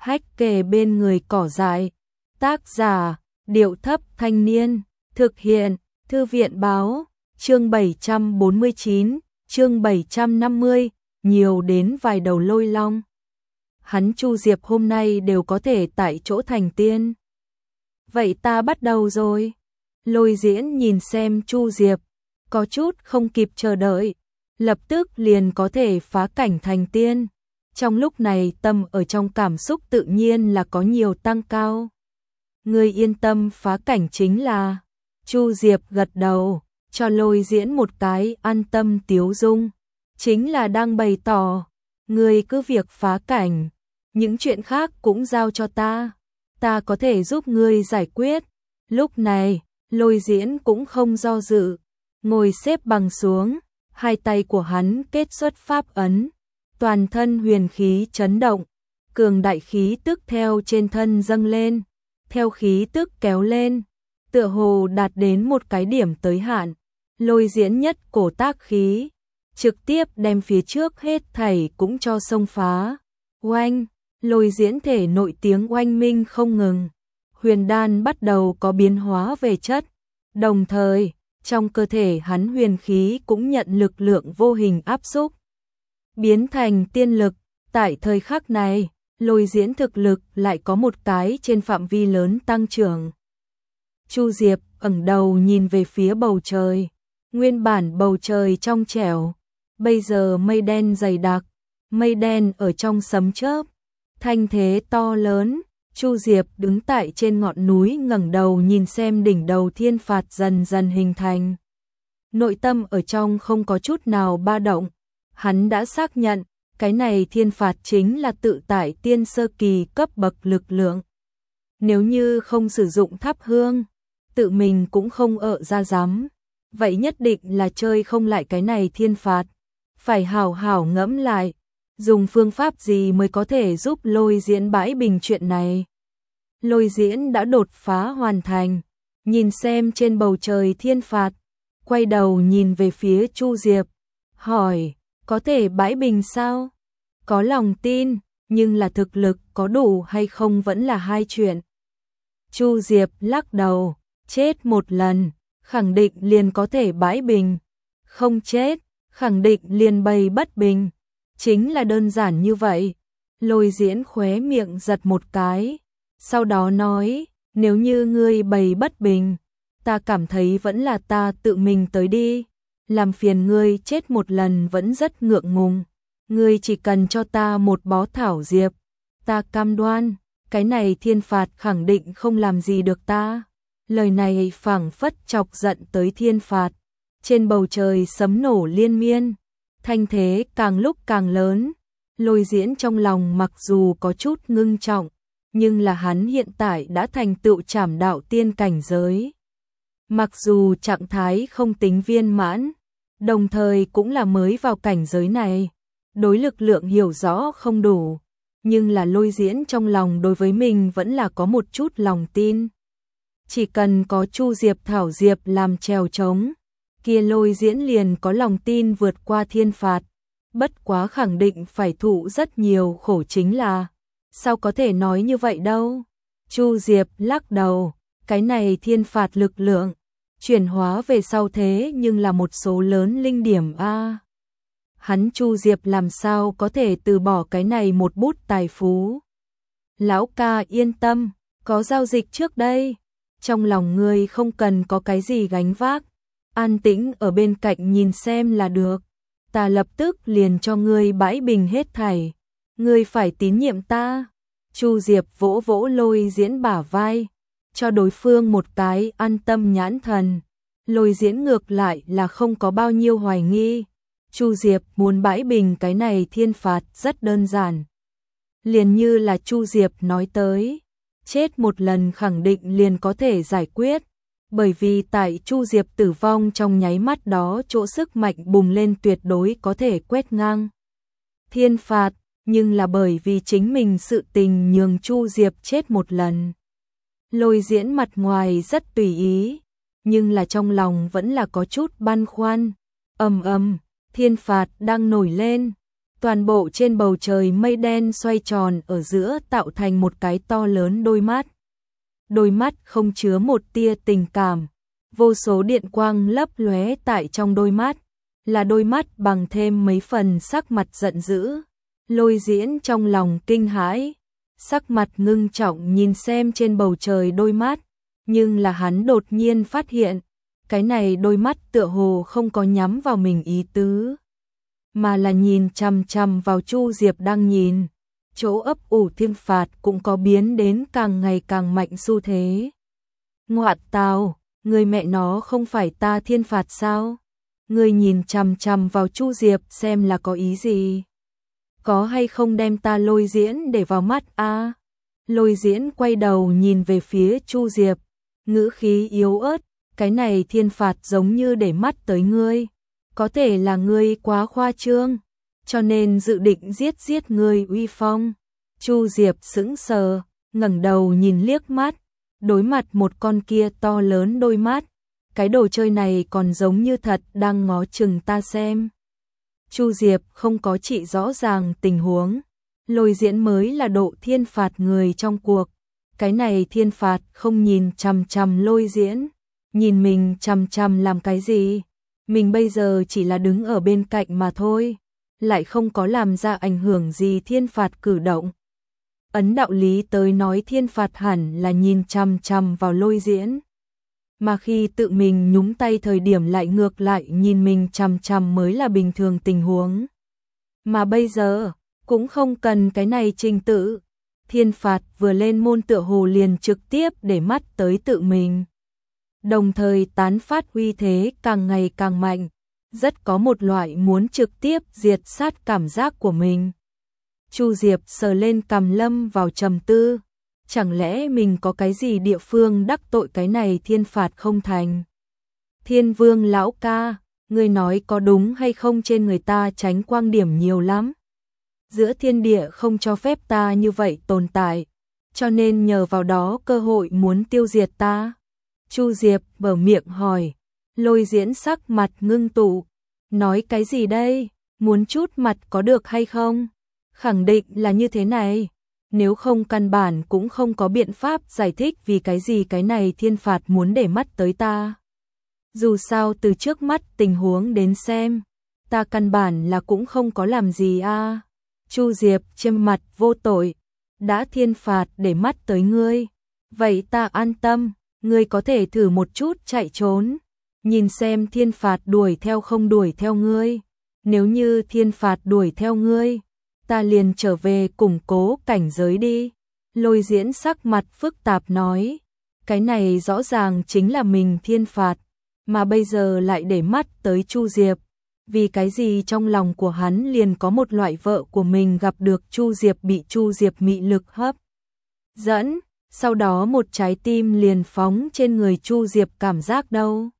hách kề bên người cỏ dại. Tác giả, Điệu Thấp Thanh Niên. Thực hiện, Thư viện Báo. Chương 749, chương 750, nhiều đến vài đầu lôi long. Hắn Chu Diệp hôm nay đều có thể tại chỗ thành tiên. Vậy ta bắt đầu rồi. Lôi Diễn nhìn xem Chu Diệp, có chút không kịp chờ đợi, lập tức liền có thể phá cảnh thành tiên. Trong lúc này tâm ở trong cảm xúc tự nhiên là có nhiều tăng cao. Ngươi yên tâm, phá cảnh chính là. Chu Diệp gật đầu, cho Lôi Diễn một cái an tâm tiếu dung. Chính là đang bày tỏ, ngươi cứ việc phá cảnh, những chuyện khác cũng giao cho ta có thể giúp ngươi giải quyết. Lúc này, Lôi Diễn cũng không do dự, ngồi xếp bằng xuống, hai tay của hắn kết xuất pháp ấn, toàn thân huyền khí chấn động, cường đại khí tức theo trên thân dâng lên, theo khí tức kéo lên, tựa hồ đạt đến một cái điểm tới hạn. Lôi Diễn nhất cổ tác khí, trực tiếp đem phía trước hết thảy cũng cho xông phá. Oanh, Lôi Diễn thể nội tiếng oanh minh không ngừng, huyền đan bắt đầu có biến hóa về chất, đồng thời, trong cơ thể hắn huyền khí cũng nhận lực lượng vô hình áp xúc, biến thành tiên lực. Tại thời khắc này, Lôi Diễn thực lực lại có một cái trên phạm vi lớn tăng trưởng. Chu Diệp ẩn đầu nhìn về phía bầu trời, nguyên bản bầu trời trong trẻo, bây giờ mây đen dày đặc, mây đen ở trong sấm chớp, thanh thế to lớn. Chu Diệp đứng tại trên ngọn núi ngẩng đầu nhìn xem đỉnh đầu thiên phạt dần dần hình thành. Nội tâm ở trong không có chút nào ba động, hắn đã xác nhận, cái này thiên phạt chính là tự tại tiên sơ kỳ cấp bậc lực lượng. Nếu như không sử dụng thắp hương, tự mình cũng không ợ ra dám, vậy nhất định là chơi không lại cái này thiên phạt. Phải hảo hảo ngẫm lại, dùng phương pháp gì mới có thể giúp Lôi Diễn bãi bình chuyện này. Lôi Diễn đã đột phá hoàn thành, nhìn xem trên bầu trời thiên phạt, quay đầu nhìn về phía Chu Diệp, hỏi, có thể bãi bình sao? Có lòng tin, nhưng là thực lực có đủ hay không vẫn là hai chuyện. Chu Diệp lắc đầu, chết một lần, khẳng định liền có thể bãi bình, không chết, khẳng định liền bày bất bình, chính là đơn giản như vậy. Lôi Diễn khóe miệng giật một cái, sau đó nói, nếu như ngươi bày bất bình, ta cảm thấy vẫn là ta tự mình tới đi, làm phiền ngươi chết một lần vẫn rất ngượng ngùng, ngươi chỉ cần cho ta một bó thảo diệp, ta cam đoan, cái này thiên phạt khẳng định không làm gì được ta. Lời này phảng phất chọc giận tới thiên phạt, trên bầu trời sấm nổ liên miên, thanh thế càng lúc càng lớn. Lôi Diễn trong lòng mặc dù có chút ngưng trọng, nhưng là hắn hiện tại đã thành tựu trảm đạo tiên cảnh giới. Mặc dù trạng thái không tính viên mãn, đồng thời cũng là mới vào cảnh giới này, đối lực lượng hiểu rõ không đủ, nhưng là Lôi Diễn trong lòng đối với mình vẫn là có một chút lòng tin. Chỉ cần có Chu Diệp thảo diệp làm chèo trống, kia Lôi Diễn liền có lòng tin vượt qua thiên phạt. Bất quá khẳng định phải thụ rất nhiều khổ chính là, sao có thể nói như vậy đâu. Chu Diệp lắc đầu, cái này thiên phạt lực lượng, chuyển hóa về sau thế nhưng là một số lớn linh điểm a. Hắn Chu Diệp làm sao có thể từ bỏ cái này một bút tài phú. Lão ca yên tâm, có giao dịch trước đây, trong lòng ngươi không cần có cái gì gánh vác, an tĩnh ở bên cạnh nhìn xem là được. Ta lập tức liền cho ngươi bãi bình hết thảy, ngươi phải tín nhiệm ta. Chu Diệp vỗ vỗ Lôi Diễn bả vai, cho đối phương một cái an tâm nhãn thần. Lôi Diễn ngược lại là không có bao nhiêu hoài nghi. Chu Diệp muốn bãi bình cái này thiên phạt rất đơn giản. Liền như là Chu Diệp nói tới, chết một lần khẳng định liền có thể giải quyết. Bởi vì tại Chu Diệp tử vong trong nháy mắt đó chỗ sức mạnh bùng lên tuyệt đối có thể quét ngang thiên phạt, nhưng là bởi vì chính mình sự tình nhường Chu Diệp chết một lần. Lôi Diễn mặt ngoài rất tùy ý, nhưng là trong lòng vẫn là có chút băn khoăn. Thiên phạt đang nổi lên, Toàn bộ trên bầu trời mây đen xoay tròn ở giữa tạo thành một cái to lớn đôi mắt. Đôi mắt không chứa một tia tình cảm, vô số điện quang lấp lóe tại trong đôi mắt, là đôi mắt bằng thêm mấy phần sắc mặt giận dữ. Lôi Diễn trong lòng kinh hãi, sắc mặt ngưng trọng nhìn xem trên bầu trời đôi mắt, nhưng là hắn đột nhiên phát hiện, cái này đôi mắt tựa hồ không có nhắm vào mình ý tứ, mà là nhìn chằm chằm vào Chu Diệp đang nhìn. Chỗ ấp ủ thiên phạt cũng có biến đến càng ngày càng mạnh xu thế. Ngoạn tào, người mẹ nó không phải ta thiên phạt sao? Người nhìn chằm chằm vào Chu Diệp xem là có ý gì? Có hay không đem ta Lôi Diễn để vào mắt a? Lôi Diễn quay đầu nhìn về phía Chu Diệp, ngữ khí yếu ớt, cái này thiên phạt giống như để mắt tới ngươi. Có thể là ngươi quá khoa trương, cho nên dự định giết ngươi uy phong. Chu Diệp sững sờ, ngẩng đầu nhìn liếc mắt, đối mặt một con kia to lớn đôi mắt, cái đồ chơi này còn giống như thật đang ngó chừng ta xem. Chu Diệp không có chỉ rõ ràng tình huống, Lôi Diễn mới là độ thiên phạt người trong cuộc, cái này thiên phạt không nhìn chằm chằm Lôi Diễn, nhìn mình chằm chằm làm cái gì? Mình bây giờ chỉ là đứng ở bên cạnh mà thôi, lại không có làm ra ảnh hưởng gì thiên phạt cử động. Ấn đạo lý tới nói thiên phạt hẳn là nhìn chằm chằm vào Lôi Diễn, mà khi tự mình nhúng tay thời điểm lại ngược lại nhìn mình chằm chằm mới là bình thường tình huống. Mà bây giờ, cũng không cần cái này trình tự, thiên phạt vừa lên môn tựa hồ liền trực tiếp để mắt tới tự mình. Đồng thời tán phát uy thế càng ngày càng mạnh, rất có một loại muốn trực tiếp diệt sát cảm giác của mình. Chu Diệp sờ lên cằm lâm vào trầm tư, chẳng lẽ mình có cái gì địa phương đắc tội cái này thiên phạt không thành? Thiên Vương lão ca, ngươi nói có đúng hay không, trên người ta tránh quang điểm nhiều lắm. Giữa thiên địa không cho phép ta như vậy tồn tại, cho nên nhờ vào đó cơ hội muốn tiêu diệt ta. Chu Diệp mở miệng hỏi, Lôi Diễn sắc mặt ngưng tụ, nói cái gì đây, muốn chút mặt có được hay không? Khẳng định là như thế này, nếu không căn bản cũng không có biện pháp giải thích vì cái gì cái này thiên phạt muốn để mắt tới ta. Dù sao từ trước mắt tình huống đến xem, ta căn bản là cũng không có làm gì a. Chu Diệp chêm mặt vô tội, đã thiên phạt để mắt tới ngươi, vậy ta an tâm. Ngươi có thể thử một chút chạy trốn, nhìn xem thiên phạt đuổi theo không đuổi theo ngươi. Nếu như thiên phạt đuổi theo ngươi, ta liền trở về củng cố cảnh giới đi. Lôi Diễn sắc mặt phức tạp nói, cái này rõ ràng chính là mình thiên phạt, mà bây giờ lại để mắt tới Chu Diệp. Vì cái gì trong lòng của hắn liền có một loại vợ của mình gặp được Chu Diệp bị Chu Diệp mị lực hấp dẫn. Sau đó một trái tim liền phóng trên người Chu Diệp cảm giác đâu.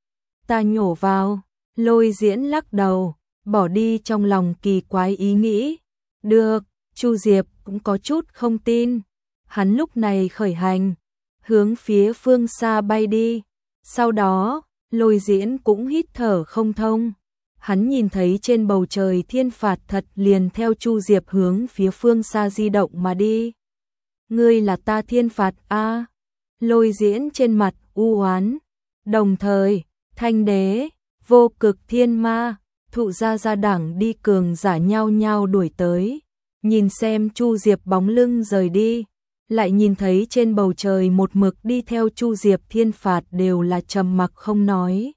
Ta nhổ vào, Lôi Diễn lắc đầu, bỏ đi trong lòng kỳ quái ý nghĩ. Được, Chu Diệp cũng có chút không tin. Hắn lúc này khởi hành, hướng phía phương xa bay đi. Sau đó, Lôi Diễn cũng hít thở không thông. Hắn nhìn thấy trên bầu trời thiên phạt thật liền theo Chu Diệp hướng phía phương xa di động mà đi. Ngươi là ta thiên phạt a? Lôi Diễn trên mặt u oán. Đồng thời, Thanh Đế, Vô Cực Thiên Ma, Thụ Gia đẳng đi cường giả nhau nhau đuổi tới, nhìn xem Chu Diệp bóng lưng rời đi, lại nhìn thấy trên bầu trời một mực đi theo Chu Diệp thiên phạt đều là trầm mặc không nói.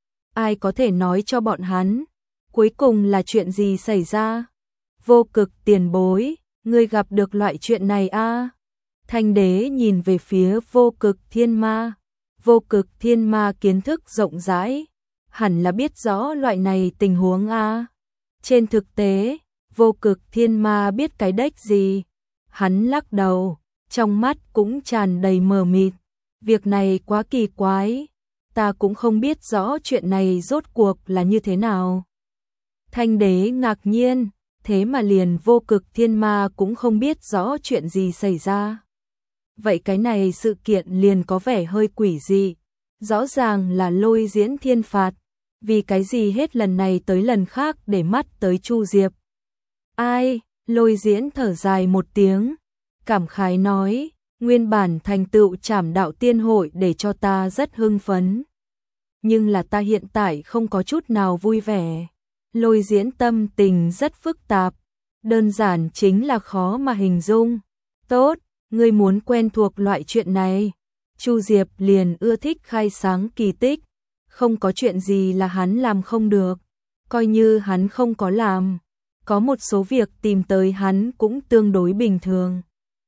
Ai có thể nói cho bọn hắn, cuối cùng là chuyện gì xảy ra? Vô Cực tiền bối, ngươi gặp được loại chuyện này a? Thanh Đế nhìn về phía Vô Cực Thiên Ma. Vô Cực Thiên Ma kiến thức rộng rãi, hẳn là biết rõ loại này tình huống a. Trên thực tế, Vô Cực Thiên Ma biết cái đếch gì? Hắn lắc đầu, trong mắt cũng tràn đầy mờ mịt. Việc này quá kỳ quái, ta cũng không biết rõ chuyện này rốt cuộc là như thế nào. Thanh Đế ngạc nhiên, thế mà liền Vô Cực Thiên Ma cũng không biết rõ chuyện gì xảy ra. Vậy cái này sự kiện liền có vẻ hơi quỷ dị, rõ ràng là Lôi Diễn thiên phạt, vì cái gì hết lần này tới lần khác để mắt tới Chu Diệp. Ai, Lôi Diễn thở dài một tiếng, cảm khái nói, nguyên bản thành tựu Trảm Đạo Tiên hội để cho ta rất hưng phấn. Nhưng là ta hiện tại không có chút nào vui vẻ. Lôi Diễn tâm tình rất phức tạp, đơn giản chính là khó mà hình dung. Tốt, ngươi muốn quen thuộc loại chuyện này. Chu Diệp liền ưa thích khai sáng kỳ tích, không có chuyện gì là hắn làm không được, coi như hắn không có làm, có một số việc tìm tới hắn cũng tương đối bình thường.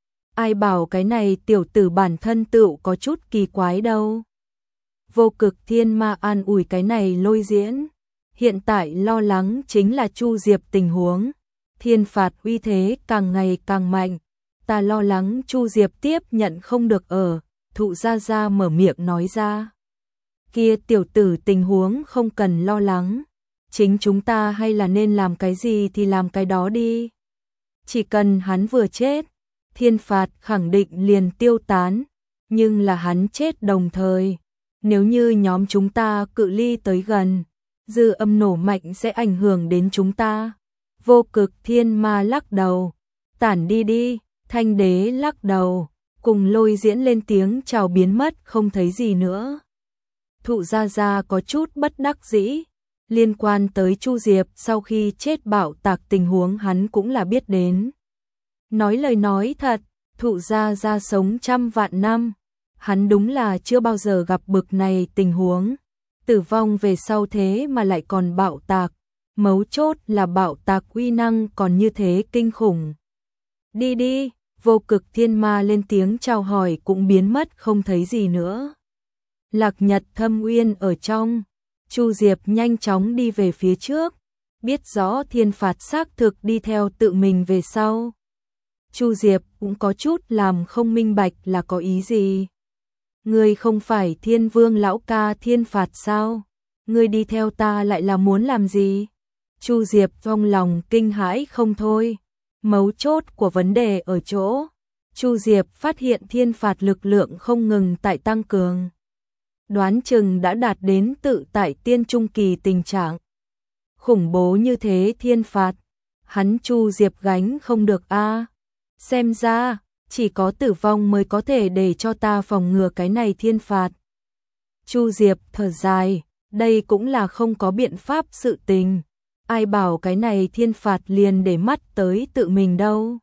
Ai bảo cái này tiểu tử bản thân tựu có chút kỳ quái đâu. Vô Cực Thiên Ma an ủi cái này Lôi Diễn, hiện tại lo lắng chính là Chu Diệp tình huống, thiên phạt uy thế càng ngày càng mạnh, ta lo lắng Chu Diệp tiếp nhận không được ở. Thụ Gia Gia mở miệng nói ra. Kia tiểu tử tình huống không cần lo lắng, chính chúng ta hay là nên làm cái gì thì làm cái đó đi. Chỉ cần hắn vừa chết, thiên phạt khẳng định liền tiêu tán, nhưng là hắn chết đồng thời. Nếu như nhóm chúng ta cự ly tới gần, dư âm nổ mạnh sẽ ảnh hưởng đến chúng ta. Vô Cực Thiên Ma lắc đầu, tản đi đi, Thanh Đế lắc đầu. Cùng Lôi Diễn lên tiếng chào biến mất không thấy gì nữa. Thụ Gia Gia có chút bất đắc dĩ, liên quan tới Chu Diệp sau khi chết bạo tạc tình huống hắn cũng là biết đến. Nói lời nói thật, Thụ Gia Gia sống trăm vạn năm, hắn đúng là chưa bao giờ gặp bực này tình huống. Tử vong về sau thế mà lại còn bạo tạc, mấu chốt là bạo tạc uy năng còn như thế kinh khủng. Đi đi. Vô Cực Thiên Ma lên tiếng chào hỏi cũng biến mất không thấy gì nữa. Lạc Nhật Thâm Uyên ở trong, Chu Diệp nhanh chóng đi về phía trước, biết rõ thiên phạt xác thực đi theo tự mình về sau. Chu Diệp cũng có chút làm không minh bạch là có ý gì. Ngươi không phải Thiên Vương lão ca thiên phạt sao? Ngươi đi theo ta lại là muốn làm gì? Chu Diệp trong lòng kinh hãi không thôi. Mấu chốt của vấn đề ở chỗ, Chu Diệp phát hiện thiên phạt lực lượng không ngừng tại tăng cường. Đoán chừng đã đạt đến tự tại tiên trung kỳ tình trạng. Khủng bố như thế thiên phạt, hắn Chu Diệp gánh không được a. Xem ra, chỉ có tử vong mới có thể để cho ta phòng ngừa cái này thiên phạt. Chu Diệp thở dài, đây cũng là không có biện pháp sự tình. Ai bảo cái này thiên phạt liền để mắt tới tự mình đâu.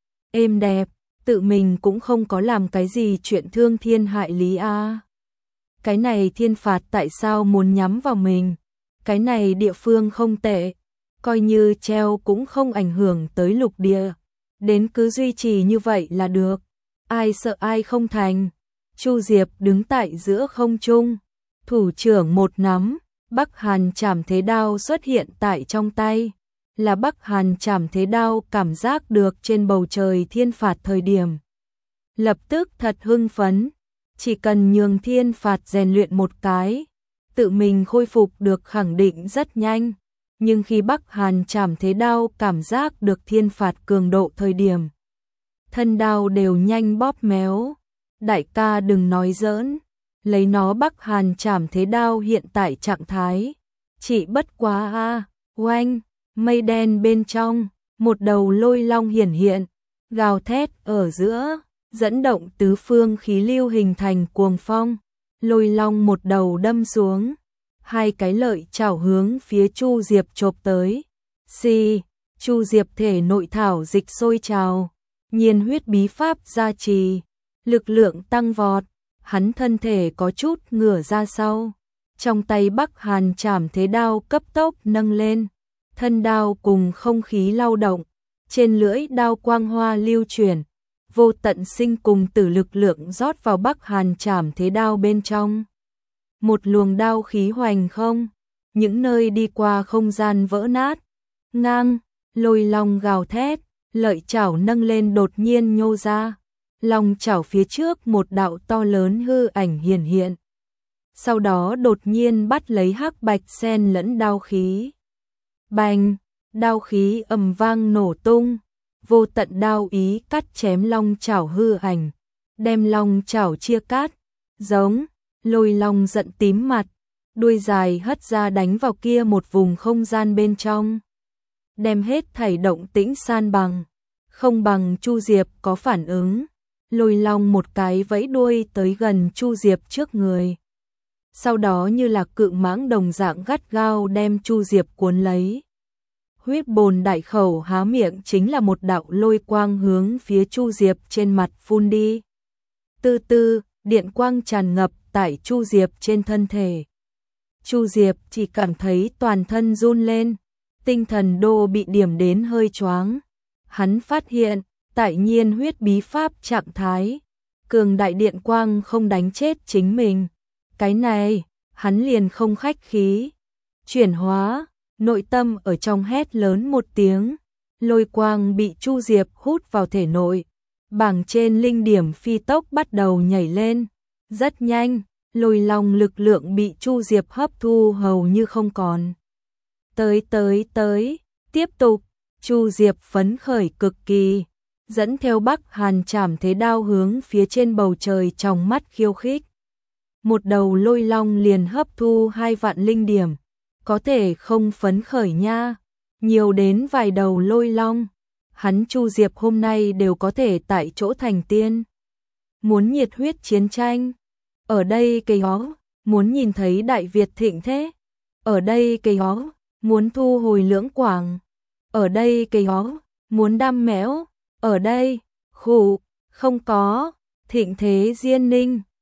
Êm đẹp, tự mình cũng không có làm cái gì chuyện thương thiên hại lý a. Cái này thiên phạt tại sao muốn nhắm vào mình? Cái này địa phương không tệ, coi như treo cũng không ảnh hưởng tới lục địa. Đến cứ duy trì như vậy là được. Ai sợ ai không thành. Chu Diệp đứng tại giữa không trung, thủ trưởng một nắm. Bắc Hàn Trảm Thế Đao xuất hiện tại trong tay, là Bắc Hàn Trảm Thế Đao cảm giác được trên bầu trời thiên phạt thời điểm. Lập tức thật hưng phấn, chỉ cần nhường thiên phạt rèn luyện một cái, tự mình khôi phục được khẳng định rất nhanh. Nhưng khi Bắc Hàn Trảm Thế Đao cảm giác được thiên phạt cường độ thời điểm, thân đao đều nhanh bóp méo. Đại ca đừng nói giỡn. Lấy nó Bắc Hàn Trảm Thế Đao hiện tại trạng thái, chỉ bất quá a, oanh, mây đen bên trong, một đầu lôi long hiển hiện, gào thét ở giữa, dẫn động tứ phương khí lưu hình thành cuồng phong, lôi long một đầu đâm xuống, hai cái lợi chảo hướng phía Chu Diệp chộp tới. Xì, Chu Diệp thể nội thảo dịch sôi trào, nhiên huyết bí pháp gia trì, lực lượng tăng vọt. Hắn thân thể có chút ngửa ra sau, trong tay Bắc Hàn Trảm Thế Đao cấp tốc nâng lên, thân đao cùng không khí lao động, trên lưỡi đao quang hoa lưu chuyển, vô tận sinh cùng tử lực lượng rót vào Bắc Hàn Trảm Thế Đao bên trong. Một luồng đao khí hoành không, những nơi đi qua không gian vỡ nát, ngang, lôi long gào thét, lợi chảo nâng lên đột nhiên nhô ra. Long chảo phía trước một đạo to lớn hư ảnh hiển hiện. Sau đó đột nhiên bắt lấy hắc bạch xen lẫn đao khí. Bành, đao khí ầm vang nổ tung, vô tận đao ý cắt chém long chảo hư ảnh, đem long chảo chia cắt, giống, lôi long giận tím mặt, đuôi dài hất ra đánh vào kia một vùng không gian bên trong. đem hết thảy động tĩnh san bằng, không bằng Chu Diệp có phản ứng. Lôi Long một cái vẫy đuôi tới gần Chu Diệp trước người. Sau đó như là cự mãng đồng dạng gắt gao đem Chu Diệp cuốn lấy. Huyết bồn đại khẩu há miệng chính là một đạo lôi quang hướng phía Chu Diệp trên mặt phun đi. Từ từ, điện quang tràn ngập tại Chu Diệp trên thân thể. Chu Diệp chỉ cảm thấy toàn thân run lên, tinh thần đô bị điểm đến hơi choáng. Hắn phát hiện, tại nhiên huyết bí pháp trạng thái, cường đại điện quang không đánh chết chính mình. Cái này, hắn liền không khách khí. Chuyển hóa, nội tâm ở trong hét lớn một tiếng, lôi quang bị Chu Diệp hút vào thể nội. Bảng trên linh điểm phi tốc bắt đầu nhảy lên. Rất nhanh, lôi long lực lượng bị Chu Diệp hấp thu hầu như không còn. Tới, tiếp tục, Chu Diệp phấn khởi cực kỳ, dẫn theo Bắc Hàn Trảm Thế Đao hướng phía trên bầu trời trong mắt khiêu khích. Một đầu lôi long liền hấp thu 2 vạn linh điểm, có thể không phấn khởi nha, nhiều đến vài đầu lôi long. Hắn Chu Diệp hôm nay đều có thể tại chỗ thành tiên. Muốn nhiệt huyết chiến tranh, ở đây cây ó, muốn nhìn thấy Đại Việt thịnh thế, ở đây cây ó, muốn thu hồi Lưỡng Quảng, ở đây cây ó, muốn đam mẽo, ở đây, khụ, không có, thịnh thế Diên Ninh,